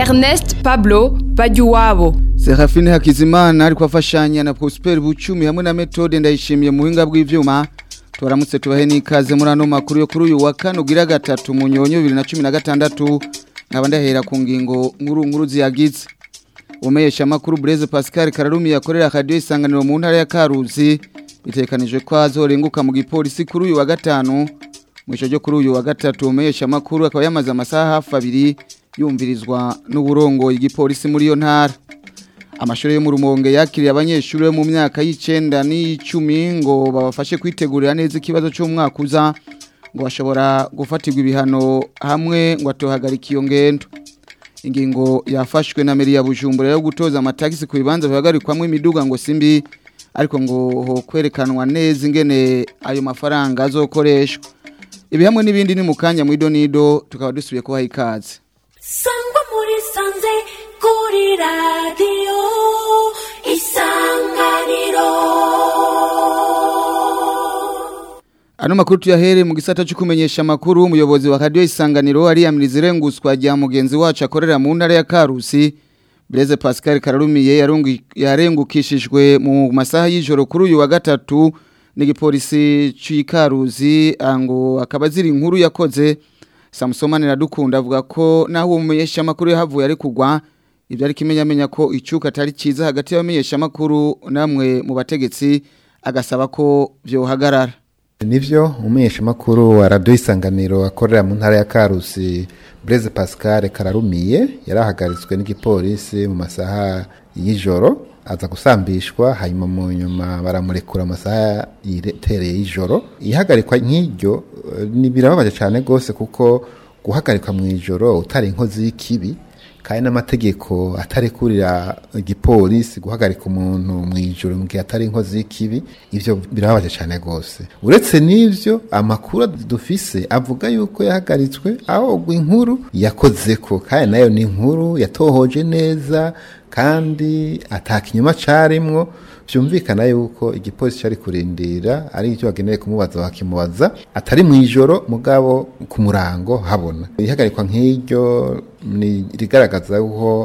Ernest Pablo Bajuwabo. Serafine Hakizimana ariko afashanya na Prosper Bucumi hamwe na Methode Ndayishimiye mu buhinga bw'ivyuma. Turamutse tubahe n'ikaze muri ano makuru yo kuri uyu wa kane ugira gatatu mu nyonyo 2016 nkaba ndahera ku ngingo nkuru ziyagize. Umeyesha makuru Blaise Pascal Kararumi yakorera radio Isanganiro mu ntara ya Karuzi bitekanije ko azorenguka mu gipolisi kuri uyu wa gatanu. Mwisho ryo kuri uyu wa gatatu umeyesha makuru akaba yamaze amasaha hafi 2 yumvirizwa n'uburongo igipolisi muri yo ntara. Amashuri yo mu Rumonge yakiriye abanyeshuri bo mu myaka y'icenda n'icumi ngo babafashe kwitegurira neza ikibazo cy'umwaka uza ngo bashobora gufatirwa ibihano hamwe ngo atohagarika iyo ngendo. Ingingo yafashwe na meri ya Bujumbura yo gutoza amatagisi ku bibanza bihagarikwamwe imiduga ngo simbi ariko ngo ho kwerekanwa neza ingene ayo mafaranga azokoreshwa. Ibi hamwe n'ibindi ni mukanya mu idonido tukaba dusubiye kubaha ikaze. Sangwa muri sanze kuri radio Isanganiro. Ano makuru tuyahere mu gisata cyo kumenyesha makuru umuyobozi wa radio Isanganiro ari yamirize nguswa rya mugenzi wacu akorera mu ntara ya Karusi Blaise Pascal Kararumiye yarengukishijwe mu masaha y'ijoro kuri uyu wa gatatu n'igipolisi cy'Ikaruzi ngo akaba ziri inkuru yakoze. Samsomane Radukunda avuga ko naho umumenyesha makuru yahavuye ari kugwa ibyo ari kimenyamenya ko icuka atari ciza hagati y'abamenyesha makuru namwe mu bategetsi agasaba ko byohagarara. Nivyo umumenyesha makuru wa Radio Isanganiro akorera mu ntara ya Karusi Blaise Pascal Kararumiye yarahagaritswe n'igipolisi mu masaha y'ijoro aza gusambishwa hanyuma mu nyuma baramurekura amasaha yitereye y'ijoro. Ihagarikwa nk'iryo ni birababaje cyane gose kuko guhagarikwa mu ijoro utari inkozi y'ikibi kandi n'amategeko atarekurira igipolisi guhagarika umuntu mu ijoro mu gihe atari inkozi y'ikibi ivyo birababaje cyane gose. Uretse n'ivyo amakuru dufise avuga yuko yahagaritswe aho inkuru yakozeko kandi nayo ni inkuru yatohoje neza kandi atakinyuma carimwo byumvikana yuko igipolisi cyari kurindira ari icyo bageneye kumubaza bakimubaza atari mu ijoro mugabo ku murango habona. Ihagarikwa nk'iryo ni rigaragaza yuko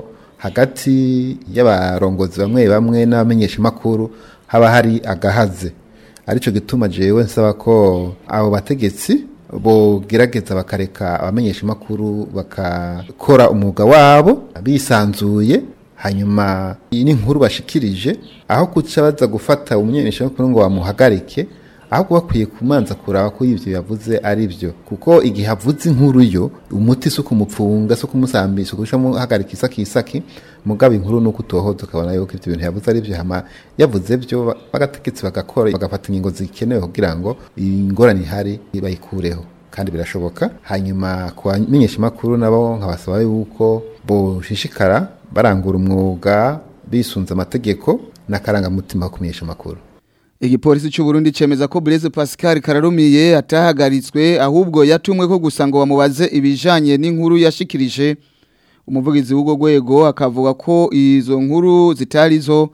hagati y'abarongozi bamwe n'abamenyesha makuru haba hari agahaze. Arico gituma jewe nsaba ko abo bategetsi bo gerageza bakareka abamenyesha makuru bakakora umwuga wabo bisanzuye. Hanyuma iyi nkuru bashikirije aho kuca baza gufata umunyenisha makuru ngo bamuhagarike aho bakwiye kumanza kuraba ko ivyo yavuze ari byo kuko igihe avuze inkuru yo umuti so kumupfunga so kumusambisha gusha mu hagarika isaki mugabo inkuru nuko utohoza ukabona yuko ivyo bintu yavuze ari byo hama yavuze byo bagateketse bagakora bagafata ingingo zikenewe kugira ngo ingorane ihari bayikureho kandi birashoboka. Hanyuma kubamenyesha makuru nabo nkabasaba yuko boshishikara barangura umwuga bisunza amategeko n'akaranga mutima kumenyesha makuru. Igipolisi cy'u Burundi cemeza ko Blaise Pascal Kararumiye atahagaritswe ahubwo yatumwe ko gusa ngo bamubaze ibijanye n'inkuru yashikirije. Umuvugizi w'ugo gwego akavuga ko izo nkuru zitarizo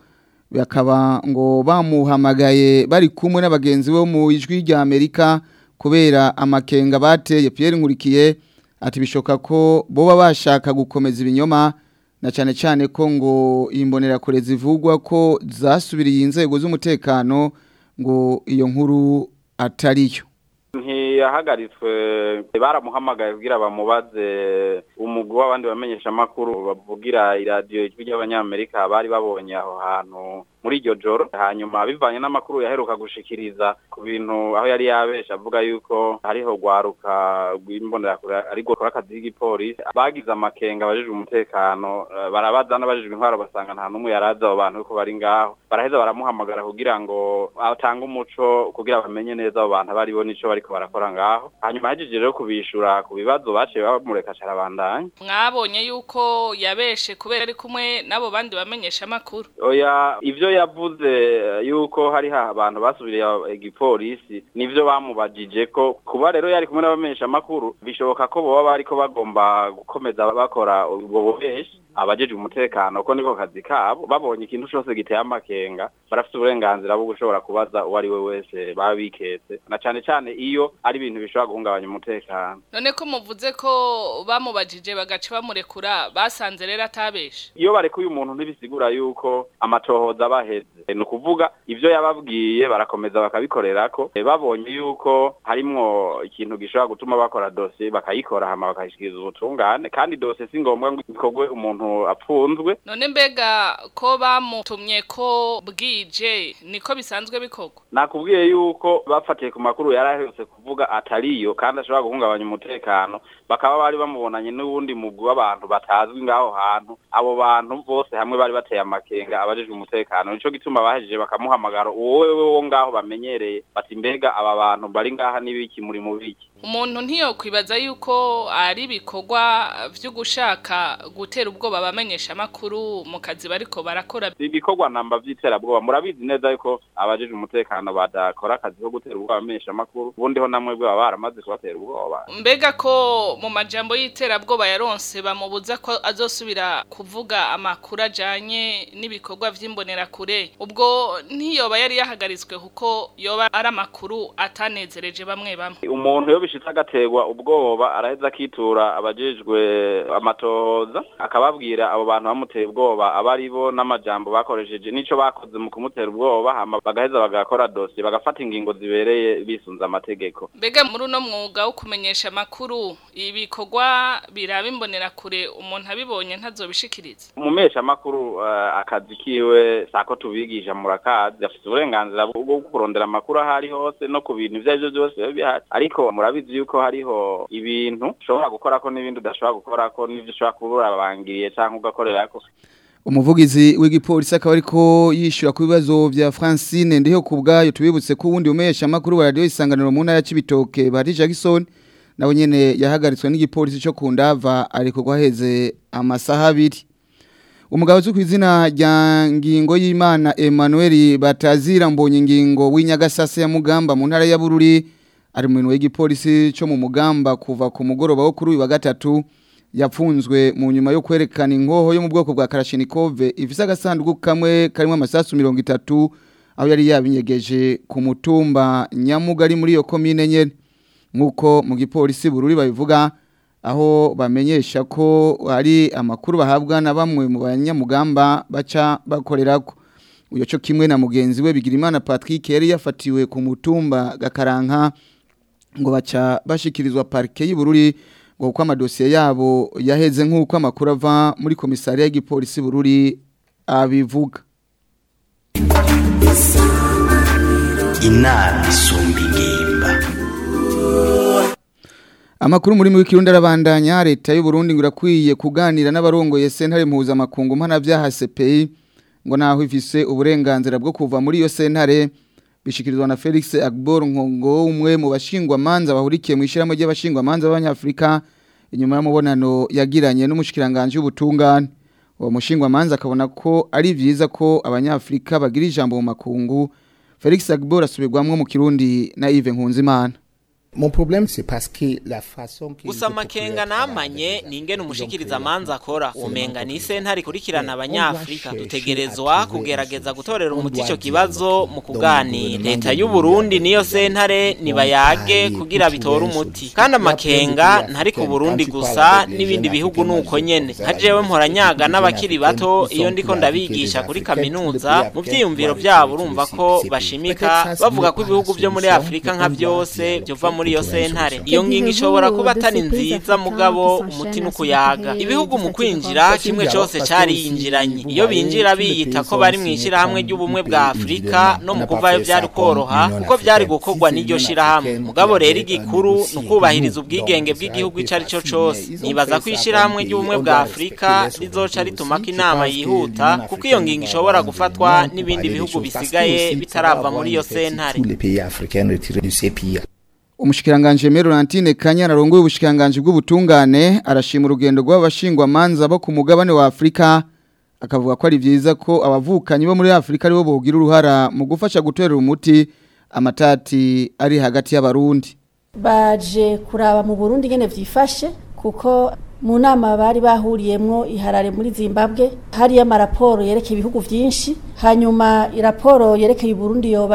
bakaba ngo bamuhamagaye bari kumwe n'abagenzi bo mu ijwi rya Amerika kubera amakenga bateye. Pierre Nkurikiye ati bishoka ko boba bashaka gukomeza ibinyoma na cyane ko ngo imbonera kure zivugwa ko zasubiriye inzego z'umutekano ngo iyo nkuru atariyo. Ntiyahagaritswe baramuhamagaye kugira bamubaze umugwi w'abandi bamenyesha makuru bavugira iradiyo ijwi ry'abanyamerika bari babonye aho hantu muri iryo joro. Hanyuma bivanye n'amakuru yaheruka gushikiriza ku bintu aho yari yabesha avuga yuko hariho gwaruka rw'imbonera kure ariko kora akazi k'igipolisi bagize amakenga abajijwe umutekano barabaza n'abajijwe intwaro basanga nta numwe yaraza abo bantu uko bari ngaho baraheza baramuhamagara kugira ngo atange umuco kugira bamenye neza abo bantu bari bo nico bariko barakora ngaho. Hanyuma yajeje rero kubishura ku bibazo baciye bamureka carabandanya. Mwabonye yuko yabeshe kubera ari kumwe nabo bandi bamenyesha makuru. Oya ivyo yavuze yuko hari abantu basubiriye igipolisi nivyo bamubajije ko kuba rero yari kumwe n'abamenyesha makuru bishoboka ko boba bariko bagomba gukomeza bakora ubwo bubeshi abajeje umutekano ko niko kazi kabo babonye ikintu cyose giteye amakenga barafite uburenganzira bwo gushobora kubaza uwo ari we wese babiketse na cyane cyane iyo ari ibintu bishobora guhungabanya umutekano. None ko muvuze ko bamubajije bagaca bamurekura basanze rero atabeshe iyo barekuye umuntu ntibisigura yuko amatohoza baheze ni ukuvuga ivyo yababwiye barakomeza bakabikorerako babonye yuko harimwo ikintu gishobora gutuma bakora dossier bakayikora hama bakayishikiriza ubutungane kandi dossier si ngombwa ngo ikorwe umuntu apfunzwe. None mbega ko bamutumye ko bwije niko bisanzwe bikorwa? Nakubwiye yuko bafatiye ku makuru yarahetse kuvuga atariyo kandi ashobora guhungabanya umutekano bakaba bari bamubonanye n'ubundi mugwi w'abantu batazwi ngaho hantu abo bantu bose hamwe bari bateye amakenga abajejwe umutekano nico gituma bahejeje bakamuhamagara wowe ngaho bamenyereye bati mbega aba bantu bari ngaha nibiki muri mubiki. Umuntu ntiyo kwibaza yuko ari bikorwa byo gushaka gutera ubwoba bamenyesha makuru mu kazi bariko barakora. Ibikorwa namba vy'iterabwoba murabizi neza yuko abajeje umutekano badakora akazi ko gutera ubwoba bamenyesha makuru ubundi ho namwe bwo baramaze kubatera ubwoba. Mbega ko mu majambo y'iterabwoba yaronse bamubuza ko azosubira kuvuga amakuru ajanye n'ibikorwa vy'imbonera kure ubwo ntiyoba yari yahagaritswe kuko yoba ari amakuru atanezereje bamwe bamwe. Umuntu yo bishitse agategwa ubwoba araheza akitura abajejwe amatohoza akababwira abo bantu bamuteye ubwoba abari bo n'amajambo bakoresheje nico bakoze mu kumutera ubwoba hama bagaheza bagakora dossier bagafata ingingo zibereye bisunza amategeko. Mbega muri uno mwuga wo kumenyesha amakuru ibikorwa biraba imbonera kure umuntu abibonye ntazobishikiriza? Umumesha amakuru akazi kiwe sako tubigisha murakazi afite uburenganzira bwo kurondera amakuru ahari hose no ku bintu ivyo byose bihari ariko murabizi yuko hariho ibintu ushobora gukora ko n'ibindi udashobora gukora ko n'ivyo ushobora kubura bangiriye canke ugakorerako. Umuvugizi w'igipolisi akaba ariko yishura ku bibazo vya Francine ndiho kubgayo tubibutse ko ubundi umesha makuru wa radio isanganiro mu ntara ya Cibitoke bari Jackson nawe nyene yahagaritswe n'igipolisi cyo kundava ariko gwaheze amasaha abiri. Umugabo zo kwizina rya ngingo y'Imana Emmanuel Batazira mbonye ngingo w'Inyagasase ya Mugamba mu ntara ya Bururi ari mu minwe y'igipolisi cyo mu Mugamba kuva ku mugoroba wo kuri uyu wa gatatu yapfunzwe mu nyuma yo kwerekana inkoho yo mu bwoko bwa Kalashnikov ifise agasanduku kamwe karimo amasasu 30 aho yari yabinyegeje ku mutumba Nyamugari muri iyo komine nyene nkuko mu gipolisi Bururi babivuga aho bamenyesha ko ari amakuru bahabwa na bamwe mu banyamugamba baca bakorerako. Uyo cyo kimwe na mugenzi we Bigirimana Patrick yari yafatiwe ku mutumba Gakaranka ngo baca bashikirizwa parke y'Ibururi ngo uko amadosiye yabo yaheze nk'uko amakuru ava muri komisariya y'igipolisi Bururi abivuga. Inama isumba ingimba. Amakuru muri Kirundi arabandanya leta y'u Burundi ngurakwiye kuganira n'abarongoye sentare mpuzamakungu mpanavyaha CPI ngo naho ifise uburenganzira bwo kuva muri iyo sentare bishikirizwa na Felix Agbor Nkongo umwe mu bashingwa manza bahurikiye mu ishiramo ry'abashingwa manza b'Abanyafrika inyuma y'amubonano yagiranye n'umushikiranganje w'ubutungane. Uwo mushingwa manza akabona ko ari vyiza ko Abanyafrika bagira ijambo mu makungu. Felix Agbor asubirwamwe mu Kirundi na Yves Nkunzimana. Mon problème c'est parce que la façon que Usama kenga namanye ningene umushikiriza manza akora umenga ni sentare kurikirana Abanyafrika dutegerezwa kugerageza gutorera umuti ico kibazo mu kuganira. Leta y'u Burundi niyo sentare nibayage kugira bitora umuti kandi amakenga ntari ku Burundi gusa n'ibindi bihugu nuko nyene. Hajewe mporanyaga n'abakiri bato iyo ndiko ndabigisha kuri kaminuza mu vyiyumviro byabo urumva ko bashimika bavuga ko ibihugu byo muri Afrika nka byose byova muri iyo sentare. Iyo ngingo ishobora kuba atari nziza mugabo umuti nukuyaga. Ibihugu mu kwinjira kimwe cyose cyari yinjiranye. Iyo binjira biyita ko bari mwishira hamwe ry'ubumwe bwa Afrika no mu kuvayo byari koroha kuko byari gukogwa n'iryo shira hamwe. Mugabo rero igikuru nukubahiriza ubwigenge bw'igihugu icari cyo cyose. Nibaza kwishira hamwe ry'ubumwe bwa Afrika rizoca ritumaka inama yihuta kuko iyo ngingo ishobora gufatwa n'ibindi bihugu bisigaye bitarava muri iyo sentare. Umushikiranganje Merolantine Kanyana arongoye ubushikiranganje bw'ubutungane arashima urugendo rw'abashingwa manza bo ku mugabane wa Afrika akavuga ko ari vyiza ko abavukanyi bo muri Afrika aribo bogira uruhara mu gufasha guterera umuti amatati ari hagati y'abarundi. Baje kuraba mu Burundi ngene vyifashe kuko mu nama bari bahuriyemwo iharare muri Zimbabwe hari amaraporo yerekeye ibihugu vyinshi hanyuma iraporo yerekeye Burundi yoba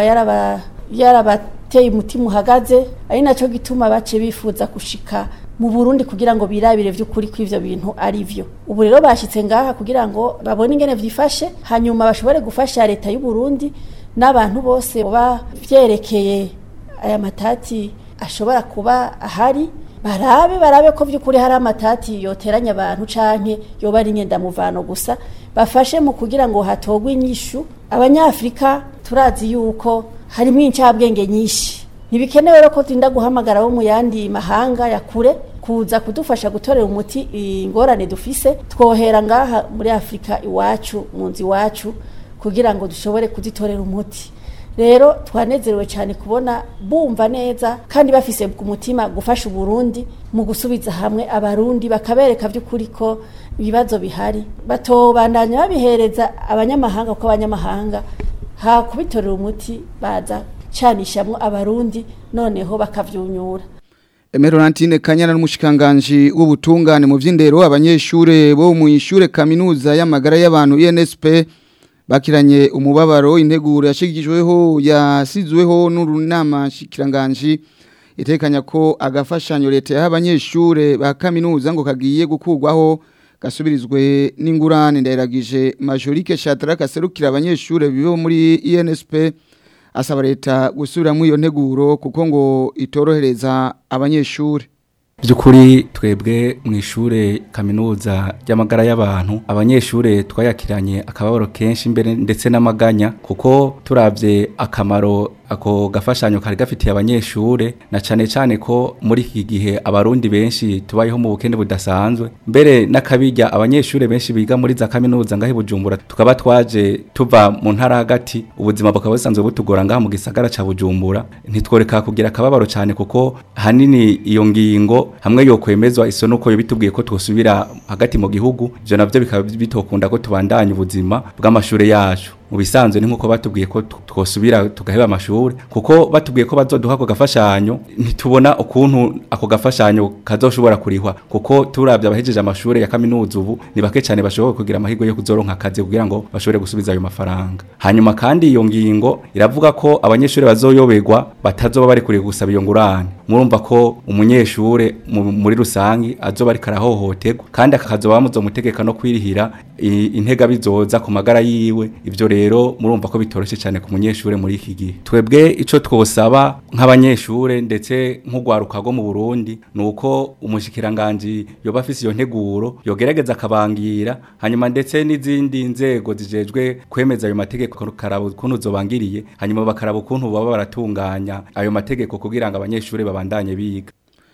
yarabateye umutima uhagaze ari naco gituma bace bifuza gushika mu Burundi kugira ngo birabire vy'ukuri kw'ivyo bintu ari vyo. Ubu rero bashitse ngaha kugira ngo babone ingene vyifashe hanyuma bashobore gufasha leta y'u Burundi n'abantu bose ba vyerekeye aya matati ashobora kuba ahari barabe ko vy'ukuri hari amatati yoteranya abantu canke yoba ari nyendamuvano gusa bafashe mu kugira ngo hatogwe inyishu. Abanyafrika turazi yuko harimo incabwenge nyinshi ntibikenewe rero ko tinda guhamagara bo mu yandi mahanga ya kure kuza kudufasha gutorera umuti ingorane dufise twohera ngaha muri Afrika iwacu munzi wacu kugira ngo dushobore kuzitorera umuti. Rero twanezerewe cyane kubona bumva neza kandi bafise ku mutima gufasha Burundi mu gusubiza hamwe abarundi bakabereka vy'ukuri ko ibibazo bihari batobandanya babihereza abanyamahanga ko abanyamahanga ha kubitorera umuti baza canishamwe abarundi noneho bakavyunyura. Emeronantine Kanyana n'umushikanganje w'ubutungane mu vy'indero abanyeshure bo mu ishure kaminuza y'amagara y'abantu INSP bakiranye umubabaro integuro yashigijweho yasizweho n'urunama shikiranganje itekanya ko agafashanyo leta y'abanyeshure ba kaminuza ngo kagiye gukurwaho gasubirizwe n'ingurane ndayiragije Majorike Shadraka serukira abanyeshure bibo muri INSP asaba leta gusubiramo iyo nteguro kuko ngo itorohereza abanyeshure. Byukuri twebwe mu ishure kaminuza y'amagara y'abantu abanyeshure twayakiranye akababaro kenshi mbere ndetse n'amaganya kuko turavye akamaro ako gafashanyo kari gafitiye abanyeshure na cane ko muri iki gihe abarundi benshi tubayeho mu bukene budasanzwe mbere nakabijya abanyeshure benshi biga muri za kaminuza ngahe Bujumbura tukaba twaje tuva mu ntara hagati ubuzima bukaba busanzwe butugora ngaha mu gisagara ca Bujumbura ntitworeka kugira akababaro cyane kuko hanini iyo ngingo hamwe yo kwemezwa iso nuko yo bitubwiye ko twosubira hagati mu gihugu byo navyo bikaba bitokunda ko tubandanye ubuzima bw'amashure yacu mu bisanzwe ni nkuko batubwiye ko twosubira tugaheba amashure kuko batubwiye ko bazoduha ako gafashanyo ntitubona ukuntu ako gafashanyo kazoshobora kurihwa kuko turavye abahejeje amashure ya kaminuza ubu ni bake cyane bashobora kugira amahirwe yo kuzoronka akazi kugira ngo bashobore gusubiza ayo mafaranga. Hanyuma kandi iyo ngingo iravuga ko abanyeshure bazoyoberwa batazoba bari kuri gusaba iyo ngurane. Murumva ko umunyeshure muri rusangi azoba ari karahohoterwa kandi akazoba muzomutegeka no kwirihira intega bizoza ku magara yiwe. Ivyo rero murumva ko bitoroshe cyane ku munyeshure muri iki gihe. Twebwe ico twosaba nk'abanyeshure ndetse nk'ugwaruka go mu Burundi nuko umushikiranganje yoba afise iyo nteguro yogerageza akabangira hanyuma ndetse n'izindi nzego zijejwe kwemeza ayo mategeko karabo kuntu zobangiriye hanyuma bakaraba kuntu baba baratunganya ayo mategeko kugira ngo abanyeshure babandanye biga.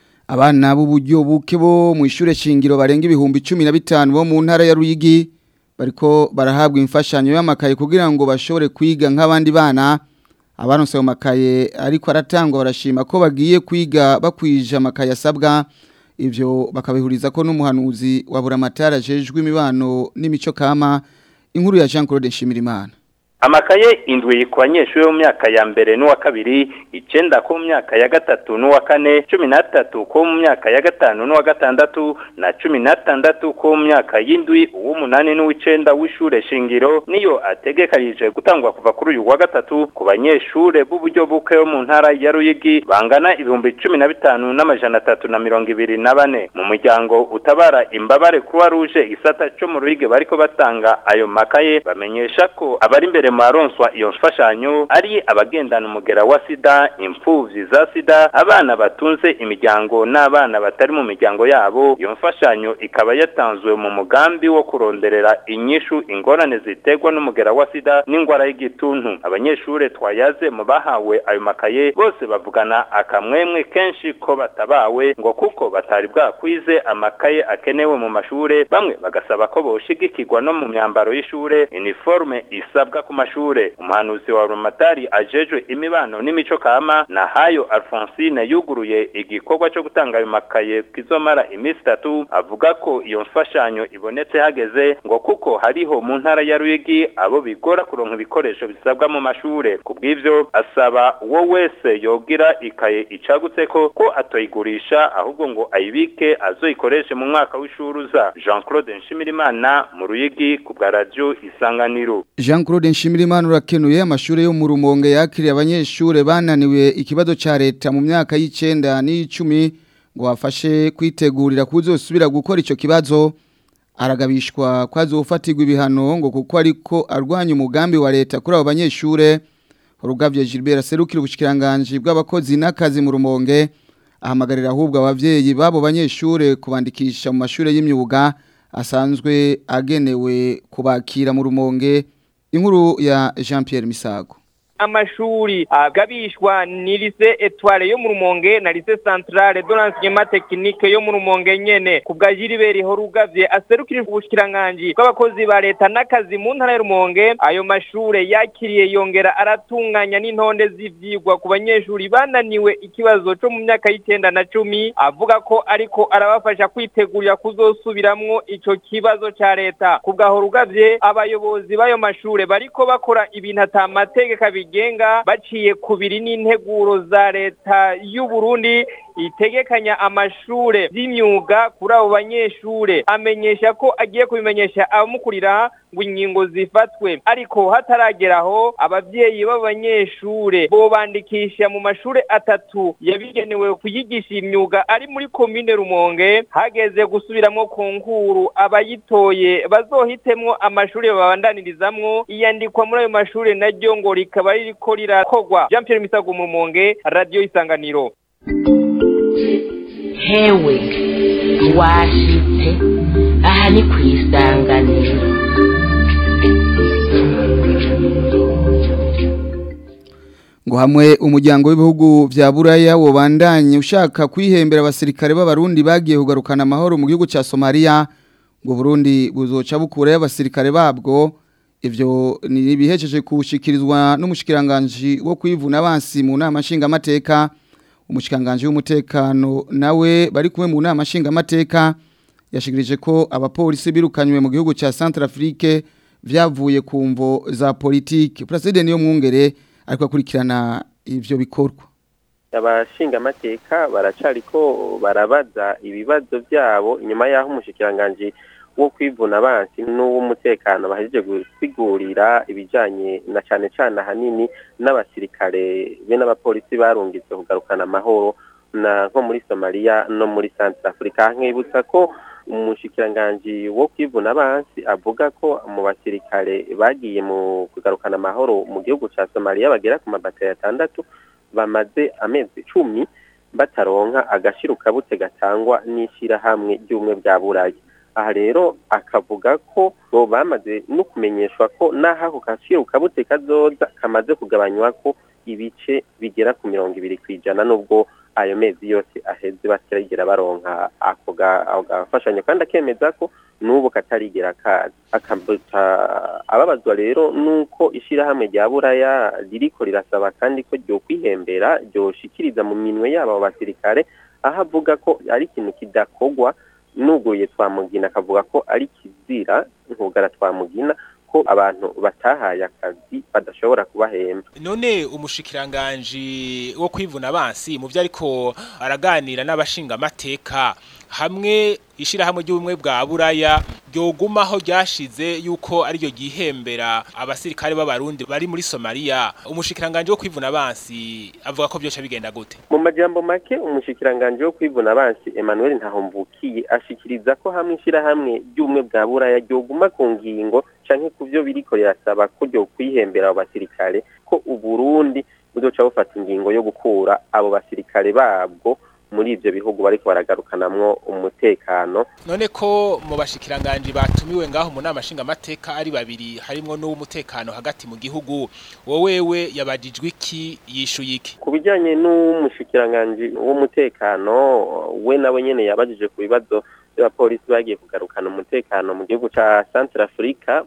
Abana b'uburyo buke bo mu ishure shingiro barenga ibihumbi 15 bo mu ntara ya Ruyigi bariko barahabwa imfashanyo y'amakaye kugira ngo bashobore kwiga nk'abandi bana. Abaronse ayo makaye ariko aratangwa barashima ko bagiye kwiga bakwije amakaye asabwa. Ivyo bakabihuriza ko n'umuhanuzi wa Buramatara jejwe imibano n'imico kama. Inkuru ya Jean Claude Shimirimana. Amakaye indwi ku banyeshure mu myaka ya mbere n'uwa kabiri 9 ku myaka ya gatatu n'uwa kane 13 ku myaka ya gatanu n'uwa gatandatu na 16 ku myaka y'indwi uw'umunani n'uw'icenda w'ishure shingiro niyo ategekanije gutangwa kuva kuri uyu wa gatatu ku banyeshure b'uburyo buke mu ntara ya Ruyigi bangana 15,324 mu muryango utabara imbabare Croix Rouge isata cyo mu Ruyigi bariko batanga ayo makaye bamenyesha ko abari imbere maronswa iyo mfashanyo ari abagendana umugera wa sida, impfuvyi za sida, abana batunze imiryango n'abana batari mu miryango yabo. Iyo mfashanyo ikaba yatanzwe mu mugambi wo kuronderera inyishu ingorane zitegwa n'umugera wa sida n'ingwara y'igituntu. Abanyeshure twayaze mu bahawe ayo makaye bose bavugana akamwemwe kenshi ko batabawe ngo kuko batari bwakwize amakaye akenewe mu mashure. Bamwe bagasaba ko boshigikirwa no mu myambaro y'ishure uniforme isabwa ku mashure. Umuhanuzi wa Rumatari ajejwe imibano n'imico kama na Hayo Alphonsine yuguruye igikorwa cyo gutanga ayo makaye kizomara iminsi 3 avuga ko iyo mfashanyo ibonetse hageze ngo kuko hariho mu ntara ya Ruyigi abo bigora kuronka ibikoresho bisabwa mu mashure. Kubw'ivyo asaba uwo wese yogira ikaye icagutse ko atoyigurisha ahubwo ngo ayibike azoyikoreshe mu mwaka w'ishuruza. Jean-Claude Nshimirimana mu Ruyigi ku bwa radio Isanganiro. Jean-Claude Nshimirimana urakenuye amashure yo mu Rumonge yakiriye abanyeshure bananiwe ikibazo ca leta mu myaka y'icenda n'icumi ngo bafashe kwitegurira kuzosubira gukora ico kibazo. Aragabishwa kwazofatirwa ibihano ngo kuko ariko arwanya umugambi wa leta kuri abo banyeshure. Rugavye Gilbert serukira ubushikiranganje bw'abakozi n'akazi mu Rumonge ahamagarira ahubwo abavyeyi babo banyeshure kubandikisha mu mashure y'imyuga asanzwe agenewe kubakira mu Rumonge. Inkuru ya Jean-Pierre Misago. Amashuri agabishwa ni lycée Etoile yo mu Rumonge na lycée Centrale de l'enseignement technique yo mu Rumonge nyene kubwa Gilbert Horugavye aserukira ubushikiranganje bw'abakozi ba leta n'akazi mu ntara ya Rumonge. Ayo mashure yakiriye yongera aratunganya n'intonde z'ivyigwa ku banyeshuri bananiwe ikibazo cyo mu myaka y'icenda na 10 avuga ko ariko arabafasha kwitegurira kuzosubiramwo ico kibazo ca leta. Kubwa Horugavye abayobozi bayo mashure bariko bakora ibintu atamategeko bigenga baciye kubiri n'integuro za leta y'u Burundi itegekanya amashure y'imyuga kuri abo banyeshure. Amenyesha ko agiye kubimenyesha abamukurira ngo ingingo zifatwe, ariko hatarageraho abavyeyi b'abanyeshure bo bandikisha mu mashure 3 yabigenewe kuyigisha imyuga ari muri commune Rumonge. Hageze gusubiramwo konkuru abayitoye bazohitemwo amashure babandanirizamwo iyandikwa muri ayo mashure naryo ngo rikaba ririko rirakogwa. Jean-Pierre Misago mu Rumonge, Radio Isanganiro. Hewe washitse aha ni kwisanganiro. Ngo hamwe umuryango w'ibihugu vya Buraya wobandanye ushaka kwihembera abasirikare b'abarundi bagiye kugarukana amahoro mu gihugu ca Somalia, ngo Burundi buzoca bukura y'abasirikare babwo. Ivyo ni bihejeje kushikirizwa n'umushikiranganje wo kwivuna abansi mu nama nshinga amateka. Umushikiranganje w'umutekano nawe bari kumwe mu nama nshinga amateka yashikirije ko abapolisi birukanywe mu gihugu ca Centrafrique vyavuye ku mvo za politike. President yo mwungere ariko akurikirana ivyo bikorwa. Abashinga amateka baracariko barabaza ibibazo byabo inyuma yaho umushikiranganje wo kwivuna abansi n'uw'umutekano bahejeje gusigurira ibijanye na cane hanini n'abasirikare be n'abapolisi barungitse kugarukana amahoro na nko muri Somalia no muri Centrafrica. Nkibutsa ko umushikiranganje wo kwivuna abansi avuga ko mu basirikare bagiye mu kugarukana amahoro mu gihugu ca Somalia bagera ku mabatayo 6 bamaze amezi 10 bataronka agashiruka bute gatangwa n'ishira hamwe ry'umwe bwa Buraya. Aha rero akavuga ko bo bamaze no kumenyeshwa ko naho kashiruka bute kazoza kamaze kugabanywa ko ibice bigera ku 20% nubwo ayo mezi yose aheze batiragera baronka ako gafashanyo, kandi akemeza ko nubu katarigera kazi. Akabuta ababazwa rero nuko ishira hamwe rya Buraya ririko rirasaba kandi ko ryo kwihembera ryo shikiriza mu minwe yabo basirikare, ahavuga ko ari ikintu kidakogwa. Nuguye twamugina akavuga ko ari kizira nkugara twamugina ko abantu batahaye akazi badashobora kubahemba. None umushikiranganje wo kwivuna abansi mu byo ariko araganira n'abashinga amateka hamwe ishira hamwe ry'ubumwe bwa Buraya ryogumaho ryashize yuko ari ryo gihembera abasirikare b'abarundi bari muri Somalia. Umushikiranganje wo kwivuna abansi avuga ko byoca bigenda gute? Mu majambo make umushikiranganje wo kwivuna abansi Emmanuel Ntahomvukiye ashikiriza ko hamwe ishira hamwe ry'ubumwe bwa Buraya ryoguma ku ngingo canke kuvyo biriko rirasaba ko ryo kwihembera abasirikare ko Uburundi buzoca bufata ingingo yo gukura abo basirikare babwo muri ivyo bihugu bariko baragarukanamwo umutekano. None ko mu bashikiranganje batumiwe ngaho mu nama nshinga amateka ari babiri harimwo n'umutekano hagati mu gihugu, wowewe yabajijwe iki yishuye iki? Kubijanye n'umushikiranganje w'umutekano we nawe nyene yabajije ku bibazo abapolisi bagiye kugarukana umutekano mu gihugu ca Centrafrica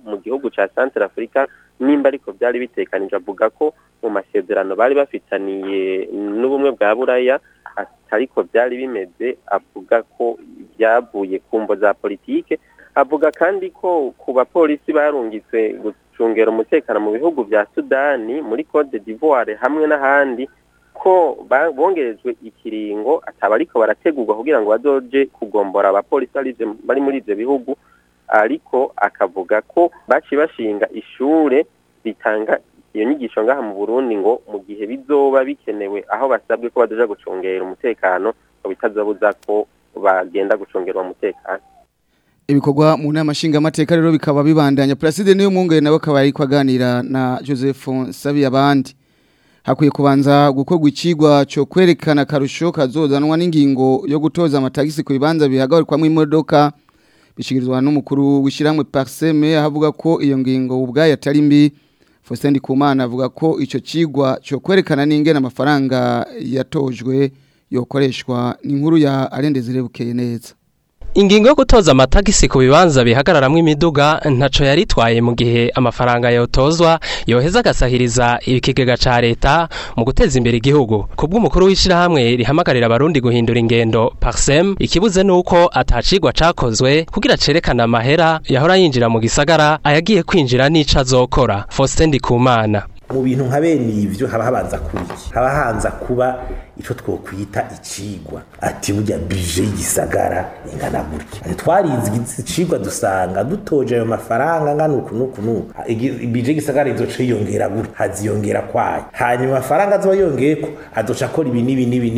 nimba ariko byari bitekanije avuga ko mu masezerano bari bafitaniye n'ubumwe bwa Buraya ariko byari bimeze avuga ko byavuye ku mvo za politike avuga kandi ko ku bapolisi barungitswe gucungera umutekano mu bihugu bya Sudani muri Côte d'Ivoire hamwe n'ahandi ko bongerejwe ikiringo atabariko barategurwa kugira ngo bazoje kugombora abapolisi bari muri ivyo bihugu ariko akavuga ko baci bashinga ishure bitanga iyo nyigisho ngaha mu Burundi ngo mu gihe bizoba bikenewe aho basabwe ko badoja gucungera umutekano ngo bitazabuza ko bagenda gucungera umutekano. Ibikorwa mu nama nshingamateka rero bikaba bibandanya. Placide niyo mwungere nawe akaba ari kwaganira na Joseph Sabiyabandi. Hakwiye kubanza gukorwa icigwa cyo kwerekana karusho kazozanwa n'ingingo yo gutoza amatagisi ku bibanza bihagarikwamo imodoka bishikirizwa n'umukuru w'ishiramwe Parseme avuga ko iyo ngingo ubwayo atari mbi. Faustin Ndikumana avuga ko ico cigwa cyo kwerekana n'ingene amafaranga yatojwe yokoreshwa n'inkuru ya Arendezire bukeye neza. Ingingo yo gutoza amatagisi ku bibanza bihagararamwe imiduga ntaco yaritwaye mu gihe amafaranga yotozwa yoheza gasahiriza ikigega ca leta mu guteza imbere igihugu. Kubwo umukuru w'ishirahamwe rihamagarira abarundi guhindura ingendo Parsem ikibuze nuko atacigwa cakozwe kugira cerekana amahera yahora yinjira mu gisagara ayagiye kwinjira n'ica azokora. Faustin Ndikumana mu bintu nka bene ivyo haba habanza kuriki haba hanza kuba ico twokwita icigwa ati burya bije y'igisagara ingana gutya twarize icigwa dusanga dutoje ayo mafaranga ngana uku bije y'igisagara izoca yiyongera gutya haziyongera kwayo hanyuma amafaranga azoba yongeyeko azoca akora ibi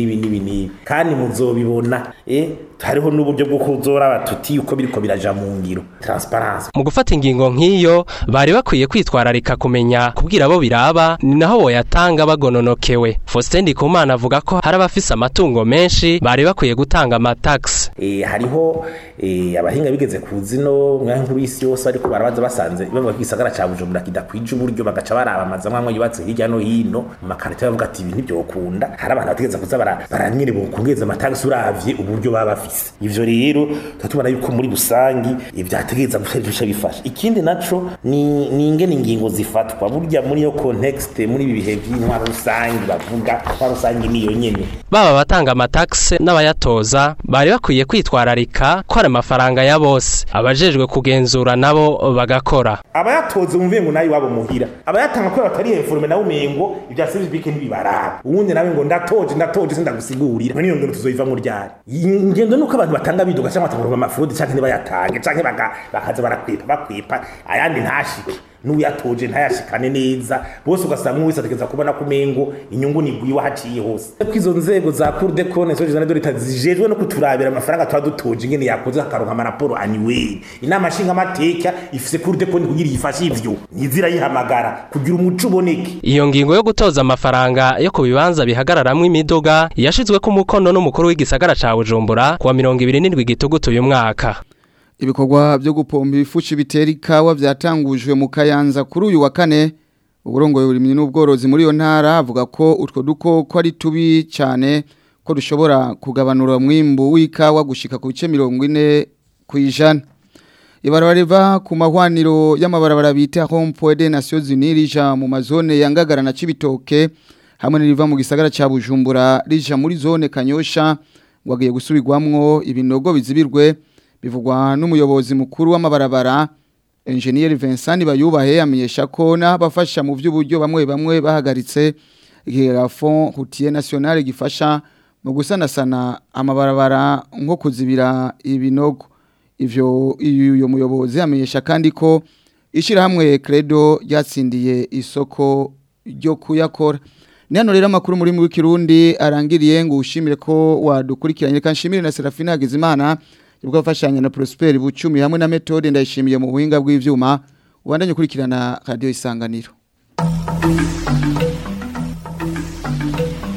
nibi kandi muzobibona hariho n'uburyo bwo kuzora abatuti uko biriko biraja mu ngiro transparence. Mu gufata ingingo nk'iyo bari bakwiye kwitwararika kumenya kubwira abo biraba ni naho boyatanga bagononokewe. Faustin Ndikumana avuga ko hari abafise amatungo menshi bari bakwiye gutanga amatax. Hariho abahinga bigeze kuzino nkuru isi yose ariko barabaza basanze bavuga ko isagara ca Bujumbura kidakwije uburyo bagaca baraba amazamwe yubatse hirya no hino mu makarita bavuga ati ibintu byo kunda hari abantu bategeza kuza baranyire bo kungeza amatax uravye uburyo baba ivyo rero tatubona yuko muri rusangi ivyategeza gusha bifasha. Ikindi naco ni ingene ingingo zifatwa burya muri yo context muri bihe by'intwaro rusangi bavuga intwaro rusangi niyo nyene. Baba batanga amatax n'abayatoza bari bakwiye kwitwararika ko ari amafaranga ya bose abajejwe kugenzura nabo bagakora. Abayatoza umvuye ngo nayi wabo muhira abayatanga ko batari informe nawe umengo ibya service bike ntibibaraba uwundi nawe ngo ndatoje sindagusigurira niyo ngero tuzoyiva mu ryari ingendo nuko abantu batanga biduga cyangwa batanga amafrodi cyangwa nibayatange cyangwa bakaza bakwipa ayandi ntashike n'uyatoje ntayashikane neza bose ugasanga wese ategeza kubona kumengo inyungu nigwiwa haciye hose. Kwizo nzego za Cour des comptes zo zana leta zijejwe no kuturabira amafaranga twadutoje ingene yakoze akaronka amaraporo annuel. Inama nshinga mateka ifise Cour des comptes kugira yifashe ivyo nizira yihamagara kugira umuco uboneke. Iyo ngingo yo gutoza amafaranga yo ku bibanza bihagararamwe imiduga yashizwe ku mukono n'umukuru w'igisagara ca Bujumbura kuwa 27 Gitugutu uyu mwaka. Ibikorwa byo gupomba ibifuci bitera ikawa byatangujwe mu Kayanza kuri uyu wa kane. Uburongoye burimye n'ubworozi muri yo ntara avuga ko utwo dukoko ari tubi cyane ko dushobora kugabanura umwimbu w'ikawa gushika ku bice 40%. Ibarabara riva ku mahwaniro y'amabarabara bita Rond-Point des Nations Unies rija mu mazone ya Ngagara na Cibitoke hamwe n'iriva mu gisagara ca Bujumbura rija muri zone Kanyosha wagiye gusubirwamwo ibinogo bizibirwe bivugwa n'umuyobozi mukuru w'amabarabara Engineer Vincent Bayubahe amenyesha ko n'abafasha mu by'uburyo bamwe bahagaritse igihe Fond Routier National gifasha mu gusanasana amabarabara nko kuzibira ibinogo. Ivyo uyo muyobozi amenyesha kandi ko ishirahamwe Credo ryatsindiye isoko ryo kuyakora. Nano rero amakuru muri mu Kirundi arangiriye ngo ushimire ko wadukurikiranye kanshimire na Serafina Hagizimana ubwo afashanya na Prosper Bucumi hamwe na Methode ndayishimiye mu buhinga bw'ivyuma ubandanye kurikirana Radio Isanganiro.